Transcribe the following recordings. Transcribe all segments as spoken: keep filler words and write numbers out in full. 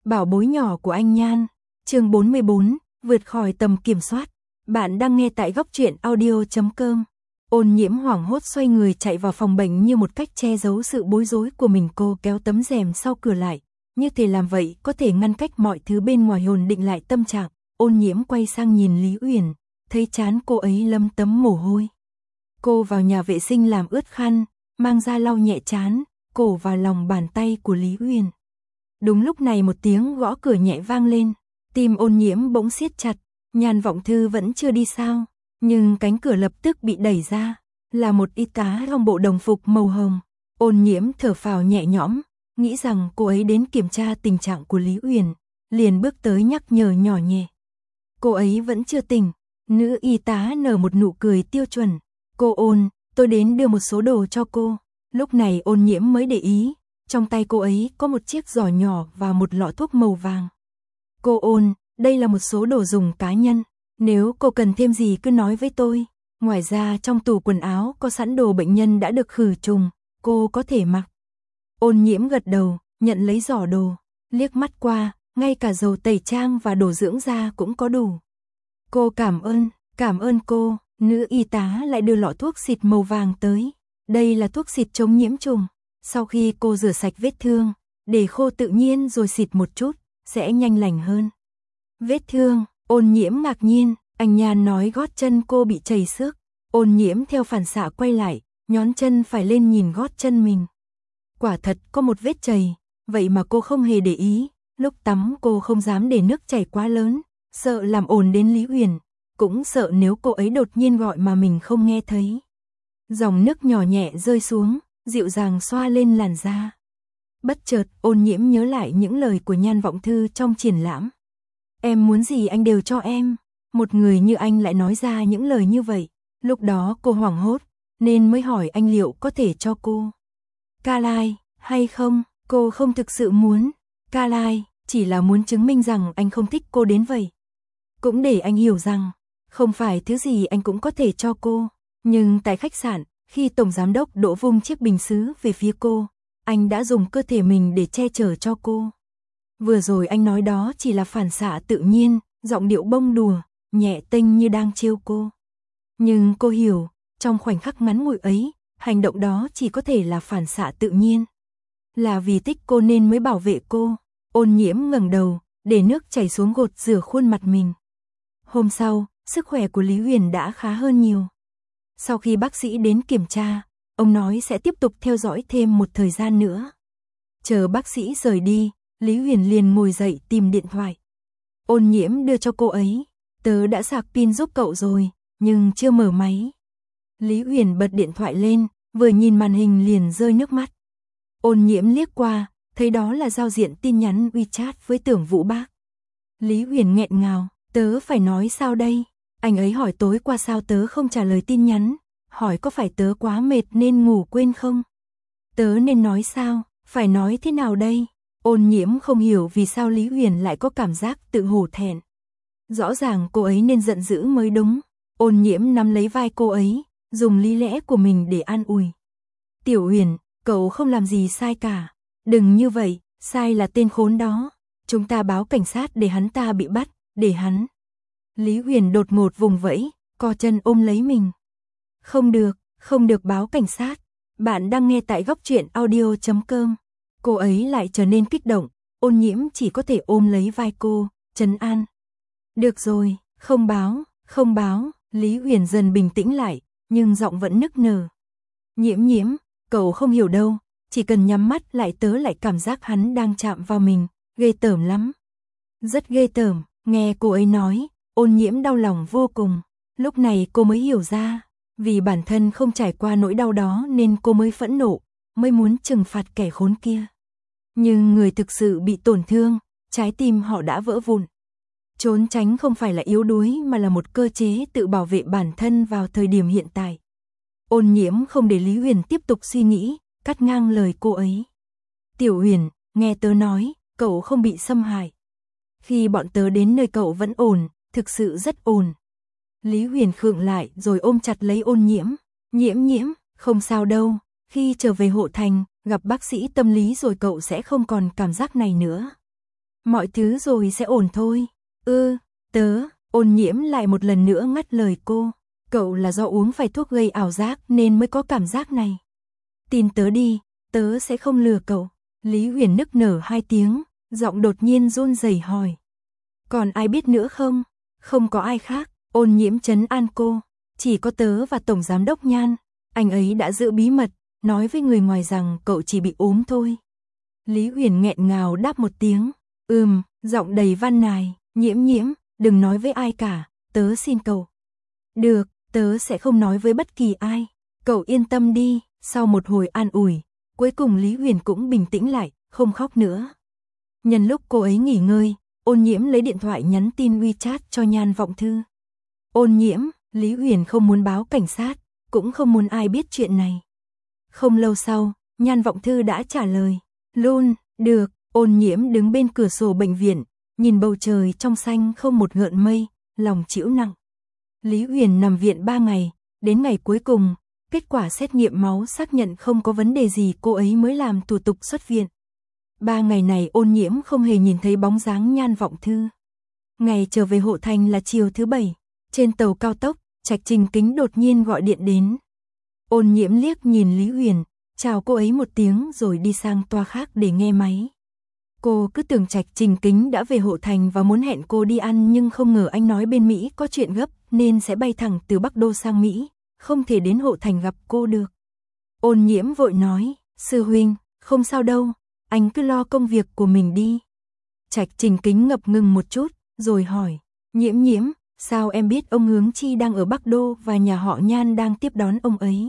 Bảo bối nhỏ của anh Nhan, chương bốn mươi bốn, vượt khỏi tầm kiểm soát. Bạn đang nghe tại góc truyện audio chấm com. Ôn Nhiễm hoảng hốt xoay người chạy vào phòng bệnh như một cách che giấu sự bối rối của mình. Cô kéo tấm rèm sau cửa lại, như thể làm vậy có thể ngăn cách mọi thứ bên ngoài, ổn định lại tâm trạng. Ôn Nhiễm quay sang nhìn Lý Uyển, thấy trán cô ấy lấm tấm mồ hôi. Cô vào nhà vệ sinh làm ướt khăn, mang ra lau nhẹ trán, cổ vào lòng bàn tay của Lý Uyển. Đúng lúc này một tiếng gõ cửa nhẹ vang lên, tim Ôn Nhiễm bỗng siết chặt. Nhan Vọng Thư vẫn chưa đi sao? Nhưng cánh cửa lập tức bị đẩy ra, là một y tá trong bộ đồng phục màu hồng. Ôn Nhiễm thở phào nhẹ nhõm, nghĩ rằng cô ấy đến kiểm tra tình trạng của Lý Uyển, liền bước tới nhắc nhở nhỏ nhẹ. Cô ấy vẫn chưa tỉnh. Nữ y tá nở một nụ cười tiêu chuẩn. Cô Ôn, tôi đến đưa một số đồ cho cô. Lúc này Ôn Nhiễm mới để ý, trong tay cô ấy có một chiếc giỏ nhỏ và một lọ thuốc màu vàng. Cô Ôn, đây là một số đồ dùng cá nhân, nếu cô cần thêm gì cứ nói với tôi. Ngoài ra trong tủ quần áo có sẵn đồ bệnh nhân đã được khử trùng, cô có thể mặc. Ôn Nhiễm gật đầu, nhận lấy giỏ đồ, liếc mắt qua, ngay cả dầu tẩy trang và đồ dưỡng da cũng có đủ. Cô cảm ơn, cảm ơn cô. Nữ y tá lại đưa lọ thuốc xịt màu vàng tới. Đây là thuốc xịt chống nhiễm trùng. Sau khi cô rửa sạch vết thương, để khô tự nhiên rồi xịt một chút, sẽ nhanh lành hơn. Vết thương, Ôn Nhiễm ngạc nhiên, anh Nhan nói gót chân cô bị chảy xước. Ôn Nhiễm theo phản xạ quay lại, nhón chân phải lên nhìn gót chân mình. Quả thật có một vết chảy, vậy mà cô không hề để ý. Lúc tắm cô không dám để nước chảy quá lớn, sợ làm ồn đến Lý Uyển, cũng sợ nếu cô ấy đột nhiên gọi mà mình không nghe thấy. Dòng nước nhỏ nhẹ rơi xuống, dịu dàng xoa lên làn da. Bất chợt, Ôn Nhiễm nhớ lại những lời của Nhan Vọng Thư trong triển lãm. Em muốn gì anh đều cho em. Một người như anh lại nói ra những lời như vậy. Lúc đó cô hoảng hốt, nên mới hỏi anh liệu có thể cho cô Ca Lai hay không. Cô không thực sự muốn Ca Lai, chỉ là muốn chứng minh rằng anh không thích cô đến vậy. Cũng để anh hiểu rằng, không phải thứ gì anh cũng có thể cho cô. Nhưng tại khách sạn, khi Tổng Giám đốc đổ vung chiếc bình sứ về phía cô, anh đã dùng cơ thể mình để che chở cho cô. Vừa rồi anh nói đó chỉ là phản xạ tự nhiên, giọng điệu bông đùa, nhẹ tênh như đang trêu cô. Nhưng cô hiểu, trong khoảnh khắc ngắn ngủi ấy, hành động đó chỉ có thể là phản xạ tự nhiên. Là vì thích cô nên mới bảo vệ cô. Ôn Nhiễm ngẩng đầu, để nước chảy xuống gột rửa khuôn mặt mình. Hôm sau, sức khỏe của Lý Uyển đã khá hơn nhiều. Sau khi bác sĩ đến kiểm tra, ông nói sẽ tiếp tục theo dõi thêm một thời gian nữa. Chờ bác sĩ rời đi, Lý Uyển liền ngồi dậy tìm điện thoại. Ôn Nhiễm đưa cho cô ấy, tớ đã sạc pin giúp cậu rồi, nhưng chưa mở máy. Lý Uyển bật điện thoại lên, vừa nhìn màn hình liền rơi nước mắt. Ôn Nhiễm liếc qua, thấy đó là giao diện tin nhắn WeChat với Tưởng Vũ Bác. Lý Uyển nghẹn ngào, tớ phải nói sao đây? Anh ấy hỏi tối qua sao tớ không trả lời tin nhắn, hỏi có phải tớ quá mệt nên ngủ quên không? Tớ nên nói sao, phải nói thế nào đây? Ôn Nhiễm không hiểu vì sao Lý Uyển lại có cảm giác tự hổ thẹn. Rõ ràng cô ấy nên giận dữ mới đúng. Ôn Nhiễm nắm lấy vai cô ấy, dùng lý lẽ của mình để an ủi. Tiểu Uyển, cậu không làm gì sai cả. Đừng như vậy, sai là tên khốn đó. Chúng ta báo cảnh sát để hắn ta bị bắt, để hắn. Lý Uyển đột ngột vùng vẫy, co chân ôm lấy mình. Không được, không được báo cảnh sát. Bạn đang nghe tại góc truyện audio chấm com. Cô ấy lại trở nên kích động, Ôn Nhiễm chỉ có thể ôm lấy vai cô, trấn an. Được rồi, không báo, không báo. Lý Uyển dần bình tĩnh lại, nhưng giọng vẫn nức nở. Nhiễm Nhiễm, cậu không hiểu đâu, chỉ cần nhắm mắt lại tớ lại cảm giác hắn đang chạm vào mình, ghê tởm lắm. Rất ghê tởm, nghe cô ấy nói, Ôn Nhiễm đau lòng vô cùng. Lúc này cô mới hiểu ra, vì bản thân không trải qua nỗi đau đó nên cô mới phẫn nộ, mới muốn trừng phạt kẻ khốn kia. Nhưng người thực sự bị tổn thương, trái tim họ đã vỡ vụn. Trốn tránh không phải là yếu đuối mà là một cơ chế tự bảo vệ bản thân vào thời điểm hiện tại. Ôn Nhiễm không để Lý Uyển tiếp tục suy nghĩ, cắt ngang lời cô ấy. Tiểu Uyển, nghe tớ nói, cậu không bị xâm hại. Khi bọn tớ đến nơi cậu vẫn ổn, thực sự rất ổn. Lý Uyển khựng lại rồi ôm chặt lấy Ôn Nhiễm. Nhiễm Nhiễm, không sao đâu, khi trở về Hộ Thành, gặp bác sĩ tâm lý rồi cậu sẽ không còn cảm giác này nữa. Mọi thứ rồi sẽ ổn thôi. Ư, tớ, Ôn Nhiễm lại một lần nữa ngắt lời cô. Cậu là do uống phải thuốc gây ảo giác nên mới có cảm giác này. Tin tớ đi, tớ sẽ không lừa cậu. Lý Huyền nức nở hai tiếng, giọng đột nhiên run rẩy hỏi. Còn ai biết nữa không? Không có ai khác. Ôn Nhiễm trấn an cô. Chỉ có tớ và Tổng Giám đốc Nhan. Anh ấy đã giữ bí mật, nói với người ngoài rằng cậu chỉ bị ốm thôi. Lý Huyền nghẹn ngào đáp một tiếng. Ừm, giọng đầy van nài. Nhiễm Nhiễm, đừng nói với ai cả, tớ xin cậu. Được, tớ sẽ không nói với bất kỳ ai. Cậu yên tâm đi. Sau một hồi an ủi, cuối cùng Lý Huyền cũng bình tĩnh lại, không khóc nữa. Nhân lúc cô ấy nghỉ ngơi, Ôn Nhiễm lấy điện thoại nhắn tin WeChat cho Nhan Vọng Thư. Ôn Nhiễm, Lý Huyền không muốn báo cảnh sát, cũng không muốn ai biết chuyện này. Không lâu sau, Nhan Vọng Thư đã trả lời. Luôn, được. Ôn Nhiễm đứng bên cửa sổ bệnh viện, nhìn bầu trời trong xanh không một gợn mây, lòng trĩu nặng. Lý Huyền nằm viện ba ngày, đến ngày cuối cùng, kết quả xét nghiệm máu xác nhận không có vấn đề gì, cô ấy mới làm thủ tục xuất viện. Ba ngày này Ôn Nhiễm không hề nhìn thấy bóng dáng Nhan Vọng Thư. Ngày trở về Hộ Thành là chiều thứ bảy, trên tàu cao tốc, Trạch Trình Kính đột nhiên gọi điện đến. Ôn Nhiễm liếc nhìn Lý Huyền, chào cô ấy một tiếng rồi đi sang toa khác để nghe máy. Cô cứ tưởng Trạch Trình Kính đã về Hộ Thành và muốn hẹn cô đi ăn, nhưng không ngờ anh nói bên Mỹ có chuyện gấp nên sẽ bay thẳng từ Bắc Đô sang Mỹ, không thể đến Hộ Thành gặp cô được. Ôn Nhiễm vội nói, sư huynh, không sao đâu, anh cứ lo công việc của mình đi. Trạch Trình Kính ngập ngừng một chút, rồi hỏi, Nhiễm Nhiễm, sao em biết ông Hướng Chi đang ở Bắc Đô và nhà họ Nhan đang tiếp đón ông ấy?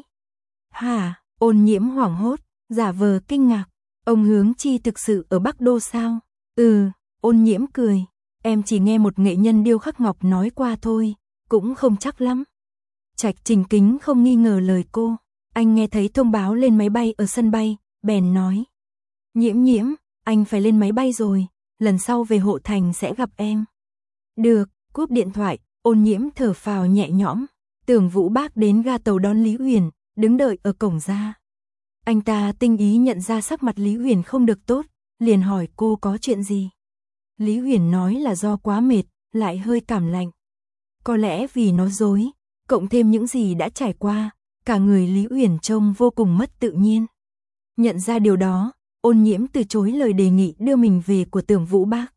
Hả? Ôn Nhiễm hoảng hốt, giả vờ kinh ngạc, ông Hướng Chi thực sự ở Bắc Đô sao? Ừ, Ôn Nhiễm cười, em chỉ nghe một nghệ nhân điêu khắc ngọc nói qua thôi, cũng không chắc lắm. Trạch Trình Kính không nghi ngờ lời cô, anh nghe thấy thông báo lên máy bay ở sân bay, bèn nói. Nhiễm Nhiễm, anh phải lên máy bay rồi, lần sau về Hộ Thành sẽ gặp em. Được, cúp điện thoại, Ôn Nhiễm thở phào nhẹ nhõm. Tưởng Vũ Bác đến ga tàu đón Lý Huyền, đứng đợi ở cổng ra. Anh ta tinh ý nhận ra sắc mặt Lý Huyền không được tốt, liền hỏi cô có chuyện gì. Lý Huyền nói là do quá mệt, lại hơi cảm lạnh. Có lẽ vì nói dối, cộng thêm những gì đã trải qua, cả người Lý Huyền trông vô cùng mất tự nhiên. Nhận ra điều đó, Ôn Nhiễm từ chối lời đề nghị đưa mình về của Tưởng Vũ Bác.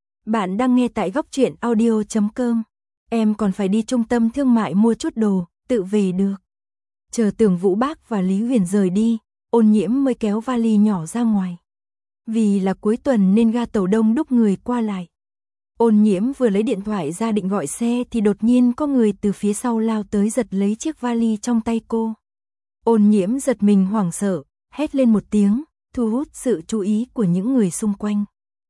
Bạn đang nghe tại góc truyện audio chấm com. Em còn phải đi trung tâm thương mại mua chút đồ, tự về được. Chờ Tưởng Vũ Bác và Lý Huyền rời đi, Ôn Nhiễm mới kéo vali nhỏ ra ngoài. Vì là cuối tuần nên ga tàu đông đúc người qua lại. Ôn Nhiễm vừa lấy điện thoại ra định gọi xe thì đột nhiên có người từ phía sau lao tới giật lấy chiếc vali trong tay cô. Ôn Nhiễm giật mình hoảng sợ, hét lên một tiếng, thu hút sự chú ý của những người xung quanh.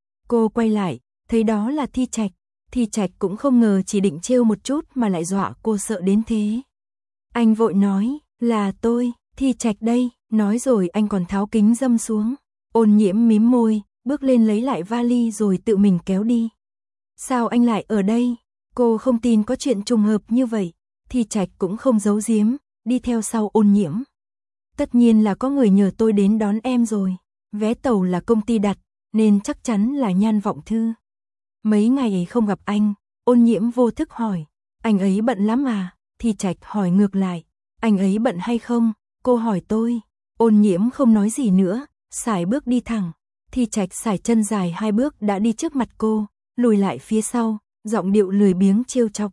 Cô quay lại, thấy đó là Thi Trạch. Thi Trạch cũng không ngờ chỉ định trêu một chút mà lại dọa cô sợ đến thế. Anh vội nói, là tôi, Thi Trạch đây, nói rồi anh còn tháo kính râm xuống. Ôn Nhiễm mím môi, bước lên lấy lại vali rồi tự mình kéo đi. Sao anh lại ở đây? Cô không tin có chuyện trùng hợp như vậy. Thi Trạch cũng không giấu giếm, đi theo sau Ôn Nhiễm. Tất nhiên là có người nhờ tôi đến đón em rồi. Vé tàu là công ty đặt, nên chắc chắn là Nhan Vọng Thư. Mấy ngày không gặp anh, Ôn Nhiễm vô thức hỏi, anh ấy bận lắm à? Thi Trạch hỏi ngược lại, anh ấy bận hay không? Cô hỏi tôi. Ôn Nhiễm không nói gì nữa, sải bước đi thẳng. Thi Trạch sải chân dài hai bước đã đi trước mặt cô, lùi lại phía sau, giọng điệu lười biếng trêu chọc.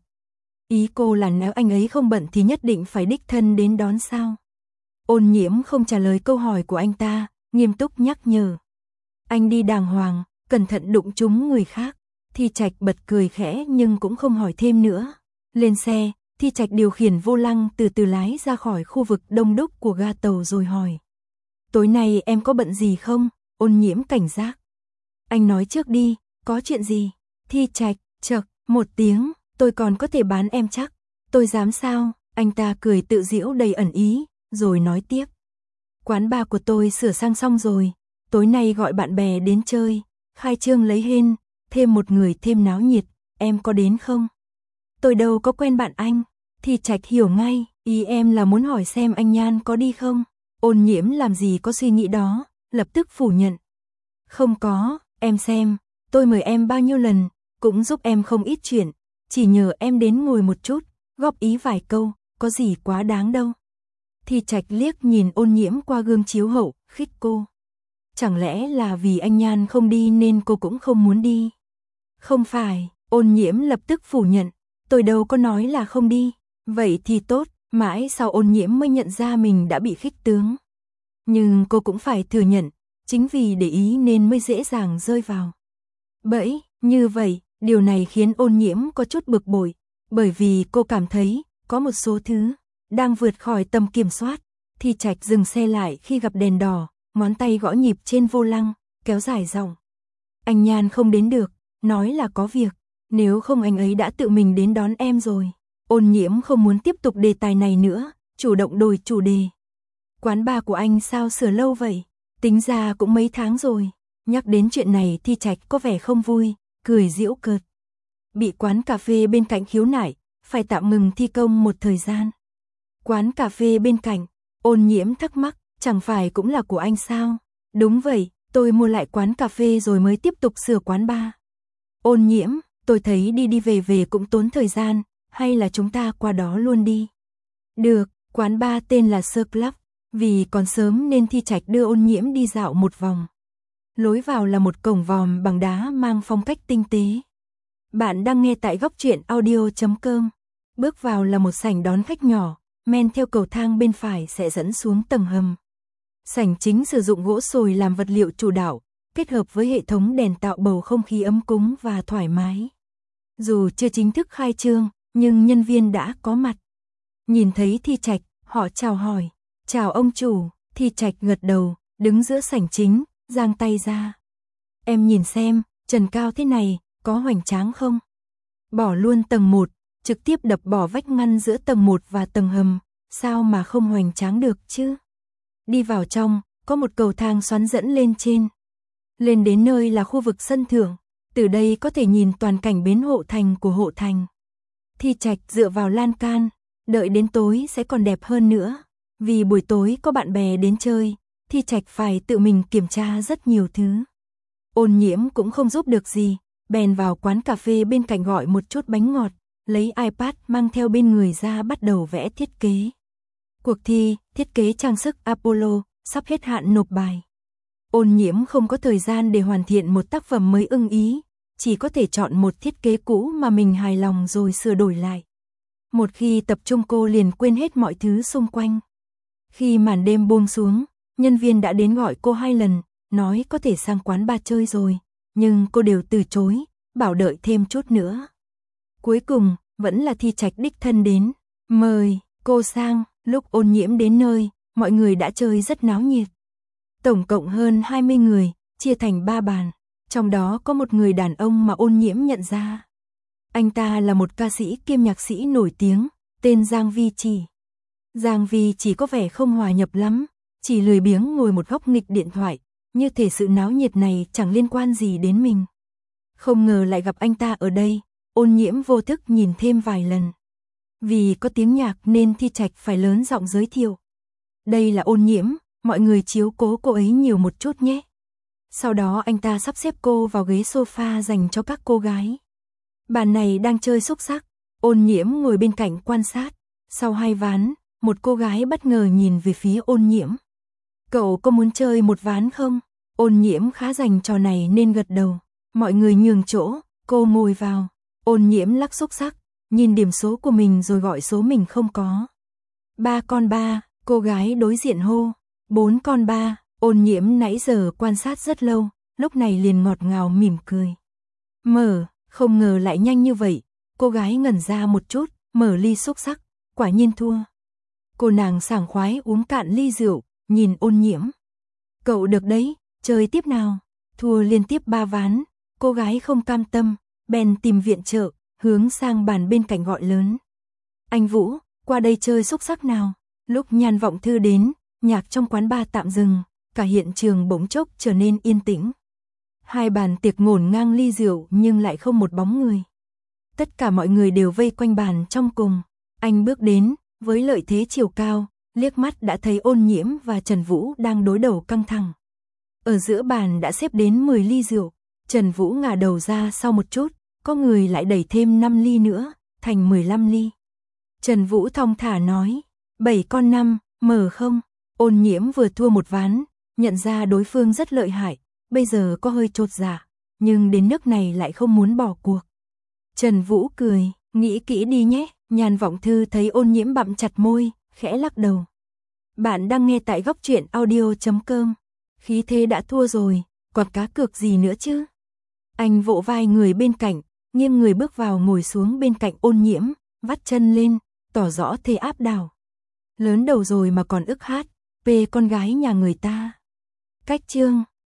Ý cô là nếu anh ấy không bận thì nhất định phải đích thân đến đón sao? Ôn Nhiễm không trả lời câu hỏi của anh ta, nghiêm túc nhắc nhở. Anh đi đàng hoàng, cẩn thận đụng trúng người khác. Thi Trạch bật cười khẽ nhưng cũng không hỏi thêm nữa. Lên xe, Thi Trạch điều khiển vô lăng từ từ lái ra khỏi khu vực đông đúc của ga tàu rồi hỏi. Tối nay em có bận gì không? Ôn Nhiễm cảnh giác. Anh nói trước đi, có chuyện gì? Thi Trạch, chậc, một tiếng, tôi còn có thể bán em chắc. Tôi dám sao? Anh ta cười tự giễu đầy ẩn ý, rồi nói tiếp. Quán bar của tôi sửa sang xong rồi, tối nay gọi bạn bè đến chơi, khai trương lấy hên, thêm một người thêm náo nhiệt, em có đến không? Tôi đâu có quen bạn anh. Thi Trạch hiểu ngay, ý em là muốn hỏi xem anh Nhan có đi không? Ôn Nhiễm làm gì có suy nghĩ đó, lập tức phủ nhận. Không có, em xem, tôi mời em bao nhiêu lần, cũng giúp em không ít chuyện, chỉ nhờ em đến ngồi một chút, góp ý vài câu, có gì quá đáng đâu. Thi Trạch liếc nhìn Ôn Nhiễm qua gương chiếu hậu, khích cô. Chẳng lẽ là vì anh Nhan không đi nên cô cũng không muốn đi? Không phải, Ôn Nhiễm lập tức phủ nhận, tôi đâu có nói là không đi. Vậy thì tốt, mãi sau Ôn Nhiễm mới nhận ra mình đã bị khích tướng. Nhưng cô cũng phải thừa nhận, chính vì để ý nên mới dễ dàng rơi vào bẫy như vậy. Điều này khiến Ôn Nhiễm có chút bực bội, bởi vì cô cảm thấy có một số thứ đang vượt khỏi tầm kiểm soát. Thi Trạch dừng xe lại khi gặp đèn đỏ, ngón tay gõ nhịp trên vô lăng, kéo dài giọng. Anh Nhan không đến được, nói là có việc, nếu không anh ấy đã tự mình đến đón em rồi. Ôn Nhiễm không muốn tiếp tục đề tài này nữa, chủ động đổi chủ đề. Quán bar của anh sao sửa lâu vậy? Tính ra cũng mấy tháng rồi. Nhắc đến chuyện này Thi Trạch có vẻ không vui, cười giễu cợt. Bị quán cà phê bên cạnh khiếu nại, phải tạm ngừng thi công một thời gian. Quán cà phê bên cạnh, Ôn Nhiễm thắc mắc, chẳng phải cũng là của anh sao? Đúng vậy, tôi mua lại quán cà phê rồi mới tiếp tục sửa quán bar. Ôn Nhiễm, tôi thấy đi đi về về cũng tốn thời gian, hay là chúng ta qua đó luôn đi? Được, quán bar tên là Sir Club, vì còn sớm nên Thi Trạch đưa Ôn Nhiễm đi dạo một vòng. Lối vào là một cổng vòm bằng đá mang phong cách tinh tế. Bạn đang nghe tại góc truyện audio chấm com. Bước vào là một sảnh đón khách nhỏ, men theo cầu thang bên phải sẽ dẫn xuống tầng hầm. Sảnh chính sử dụng gỗ sồi làm vật liệu chủ đạo, kết hợp với hệ thống đèn tạo bầu không khí ấm cúng và thoải mái. Dù chưa chính thức khai trương, nhưng nhân viên đã có mặt. Nhìn thấy Thi Trạch, họ chào hỏi. Chào ông chủ. Thi Trạch gật đầu, đứng giữa sảnh chính, giang tay ra. Em nhìn xem, trần cao thế này, có hoành tráng không? Bỏ luôn tầng một, trực tiếp đập bỏ vách ngăn giữa tầng một và tầng hầm, sao mà không hoành tráng được chứ? Đi vào trong, có một cầu thang xoắn dẫn lên trên. Lên đến nơi là khu vực sân thượng, từ đây có thể nhìn toàn cảnh bến Hộ Thành của Hộ Thành. Thi Trạch dựa vào lan can, đợi đến tối sẽ còn đẹp hơn nữa. Vì buổi tối có bạn bè đến chơi, Thi Trạch phải tự mình kiểm tra rất nhiều thứ. Ôn Nhiễm cũng không giúp được gì, bèn vào quán cà phê bên cạnh gọi một chút bánh ngọt, lấy iPad mang theo bên người ra bắt đầu vẽ thiết kế. Cuộc thi, thiết kế trang sức Apollo, sắp hết hạn nộp bài. Ôn Nhiễm không có thời gian để hoàn thiện một tác phẩm mới ưng ý, chỉ có thể chọn một thiết kế cũ mà mình hài lòng rồi sửa đổi lại. Một khi tập trung cô liền quên hết mọi thứ xung quanh. Khi màn đêm buông xuống, nhân viên đã đến gọi cô hai lần, nói có thể sang quán bar chơi rồi, nhưng cô đều từ chối, bảo đợi thêm chút nữa. Cuối cùng, vẫn là Thi Trạch đích thân đến, mời cô sang. Lúc Ôn Nhiễm đến nơi, mọi người đã chơi rất náo nhiệt. Tổng cộng hơn hai mươi người, chia thành ba bàn, trong đó có một người đàn ông mà Ôn Nhiễm nhận ra. Anh ta là một ca sĩ kiêm nhạc sĩ nổi tiếng, tên Giang Vi Chỉ. Giang Vi Chỉ có vẻ không hòa nhập lắm, chỉ lười biếng ngồi một góc nghịch điện thoại, như thể sự náo nhiệt này chẳng liên quan gì đến mình. Không ngờ lại gặp anh ta ở đây, Ôn Nhiễm vô thức nhìn thêm vài lần. Vì có tiếng nhạc nên Thi Trạch phải lớn giọng giới thiệu. Đây là Ôn Nhiễm, mọi người chiếu cố cô ấy nhiều một chút nhé. Sau đó anh ta sắp xếp cô vào ghế sofa dành cho các cô gái. Bàn này đang chơi xúc xắc, Ôn Nhiễm ngồi bên cạnh quan sát. Sau hai ván, một cô gái bất ngờ nhìn về phía Ôn Nhiễm. Cậu có muốn chơi một ván không? Ôn Nhiễm khá rành trò này nên gật đầu. Mọi người nhường chỗ, cô ngồi vào. Ôn Nhiễm lắc xúc xắc, nhìn điểm số của mình rồi gọi số mình không có. Ba con ba, cô gái đối diện hô. Bốn con ba, Ôn Nhiễm nãy giờ quan sát rất lâu, lúc này liền ngọt ngào mỉm cười. Mở, không ngờ lại nhanh như vậy. Cô gái ngẩn ra một chút, mở ly xúc xắc, quả nhiên thua. Cô nàng sảng khoái uống cạn ly rượu, nhìn Ôn Nhiễm. Cậu được đấy, chơi tiếp nào. Thua liên tiếp ba ván, cô gái không cam tâm, bèn tìm viện trợ, hướng sang bàn bên cạnh gọi lớn. Anh Vũ, qua đây chơi xúc xắc nào. Lúc Nhan Vọng Thư đến, nhạc trong quán bar tạm dừng, cả hiện trường bỗng chốc trở nên yên tĩnh. Hai bàn tiệc ngổn ngang ly rượu nhưng lại không một bóng người. Tất cả mọi người đều vây quanh bàn trong cùng. Anh bước đến, với lợi thế chiều cao, liếc mắt đã thấy Ôn Nhiễm và Trần Vũ đang đối đầu căng thẳng. Ở giữa bàn đã xếp đến mười ly rượu, Trần Vũ ngả đầu ra sau một chút, có người lại đẩy thêm năm ly nữa, thành mười lăm ly. Trần Vũ thong thả nói, bảy con năm, mở không? Ôn Nhiễm vừa thua một ván, nhận ra đối phương rất lợi hại, bây giờ có hơi chột dạ, nhưng đến nước này lại không muốn bỏ cuộc. Trần Vũ cười, nghĩ kỹ đi nhé. Nhan Vọng Thư thấy Ôn Nhiễm bặm chặt môi, khẽ lắc đầu. Bạn đang nghe tại góc truyện audio chấm com. Khí thế đã thua rồi, còn cá cược gì nữa chứ? Anh vỗ vai người bên cạnh, nghiêng người bước vào ngồi xuống bên cạnh Ôn Nhiễm, vắt chân lên, tỏ rõ thề áp đảo. Lớn đầu rồi mà còn ức hát, pê con gái nhà người ta. Cách chương